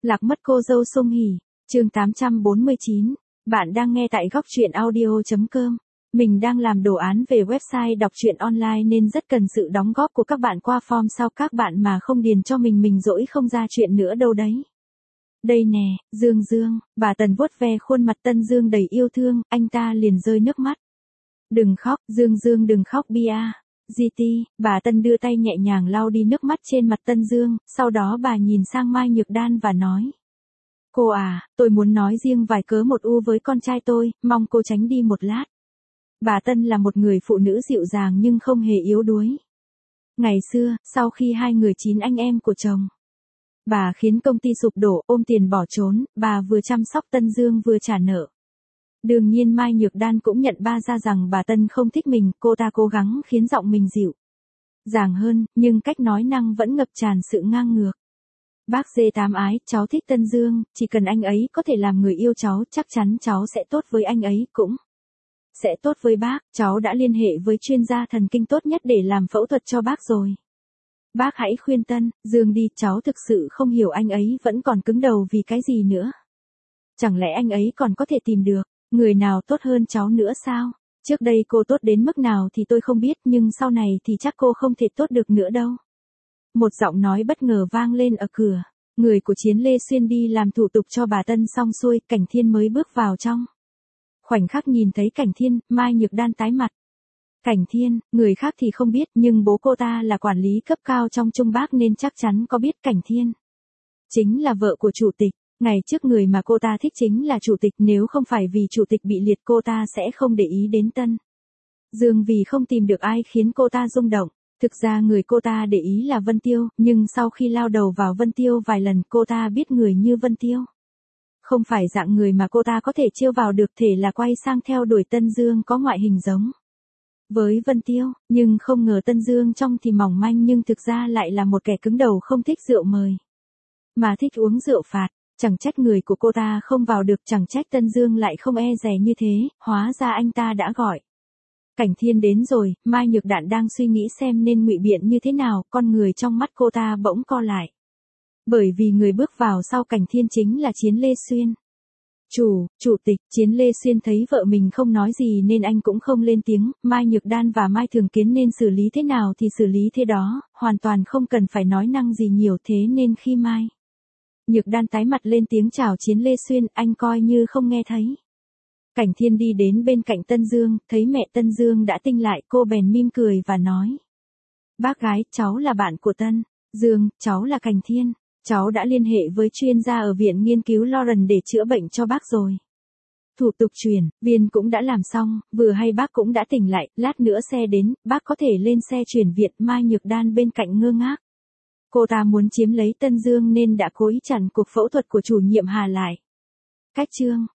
Lạc mất cô dâu Sung Hỉ, chương 849. Bạn đang nghe tại góc truyện audio.com. Mình đang làm đồ án về website đọc truyện online nên rất cần sự đóng góp của các bạn qua form sau các bạn mà không điền cho mình dỗi không ra chuyện nữa đâu đấy. Đây nè, Dương Dương, bà Tần vuốt ve khuôn mặt Tân Dương đầy yêu thương, anh ta liền rơi nước mắt. Đừng khóc, Dương Dương đừng khóc bia. GT, bà Tân đưa tay nhẹ nhàng lau đi nước mắt trên mặt Tân Dương, sau đó bà nhìn sang Mai Nhược Đan và nói. Cô à, tôi muốn nói riêng vài cớ một u với con trai tôi, mong cô tránh đi một lát. Bà Tân là một người phụ nữ dịu dàng nhưng không hề yếu đuối. Ngày xưa, sau khi hai người 9 anh em của chồng, bà khiến công ty sụp đổ, ôm tiền bỏ trốn, bà vừa chăm sóc Tân Dương vừa trả nợ. Đương nhiên Mai Nhược Đan cũng nhận ra rằng bà Tân không thích mình, cô ta cố gắng khiến giọng mình dịu dàng hơn, nhưng cách nói năng vẫn ngập tràn sự ngang ngược. Bác dê tám ái, cháu thích Tân Dương, chỉ cần anh ấy có thể làm người yêu cháu, chắc chắn cháu sẽ tốt với anh ấy, cũng sẽ tốt với bác. Cháu đã liên hệ với chuyên gia thần kinh tốt nhất để làm phẫu thuật cho bác rồi. Bác hãy khuyên Tân Dương đi, cháu thực sự không hiểu anh ấy vẫn còn cứng đầu vì cái gì nữa. Chẳng lẽ anh ấy còn có thể tìm được người nào tốt hơn cháu nữa sao? Trước đây cô tốt đến mức nào thì tôi không biết, nhưng sau này thì chắc cô không thể tốt được nữa đâu. Một giọng nói bất ngờ vang lên ở cửa. Người của Chiến Lê Xuyên đi làm thủ tục cho bà Tân xong xuôi, Cảnh Thiên mới bước vào trong. Khoảnh khắc nhìn thấy Cảnh Thiên, Mai Nhược Đan tái mặt. Cảnh Thiên, người khác thì không biết, nhưng bố cô ta là quản lý cấp cao trong Trung Bắc nên chắc chắn có biết Cảnh Thiên chính là vợ của chủ tịch. Ngày trước người mà cô ta thích chính là chủ tịch, nếu không phải vì chủ tịch bị liệt cô ta sẽ không để ý đến Tân Dương vì không tìm được ai khiến cô ta rung động. Thực ra người cô ta để ý là Vân Tiêu, nhưng sau khi lao đầu vào Vân Tiêu vài lần cô ta biết người như Vân Tiêu không phải dạng người mà cô ta có thể chiêu vào được, thể là quay sang theo đuổi Tân Dương có ngoại hình giống với Vân Tiêu, nhưng không ngờ Tân Dương trông thì mỏng manh nhưng thực ra lại là một kẻ cứng đầu không thích rượu mời, mà thích uống rượu phạt. Chẳng trách người của cô ta không vào được, chẳng trách Tân Dương lại không e dè như thế, hóa ra anh ta đã gọi Cảnh Thiên đến rồi. Mai Nhược Đan đang suy nghĩ xem nên ngụy biện như thế nào, con người trong mắt cô ta bỗng co lại. Bởi vì người bước vào sau Cảnh Thiên chính là Chiến Lê Xuyên. Chủ tịch. Chiến Lê Xuyên thấy vợ mình không nói gì nên anh cũng không lên tiếng. Mai Nhược Đan và Mai Thường Kiến nên xử lý thế nào thì xử lý thế đó, hoàn toàn không cần phải nói năng gì nhiều, thế nên khi Mai Nhược Đan tái mặt lên tiếng chào Chiến Lê Xuyên, anh coi như không nghe thấy. Cảnh Thiên đi đến bên cạnh Tân Dương, thấy mẹ Tân Dương đã tinh lại, cô bèn mỉm cười và nói. Bác gái, cháu là bạn của Tân Dương, cháu là Cảnh Thiên, cháu đã liên hệ với chuyên gia ở viện nghiên cứu Lawrence để chữa bệnh cho bác rồi. Thủ tục chuyển viên cũng đã làm xong, vừa hay bác cũng đã tỉnh lại, lát nữa xe đến, bác có thể lên xe chuyển viện. Mai Nhược Đan bên cạnh ngơ ngác. Cô ta muốn chiếm lấy Tân Dương nên đã cố ý chặn cuộc phẫu thuật của chủ nhiệm Hà lại. Cách chương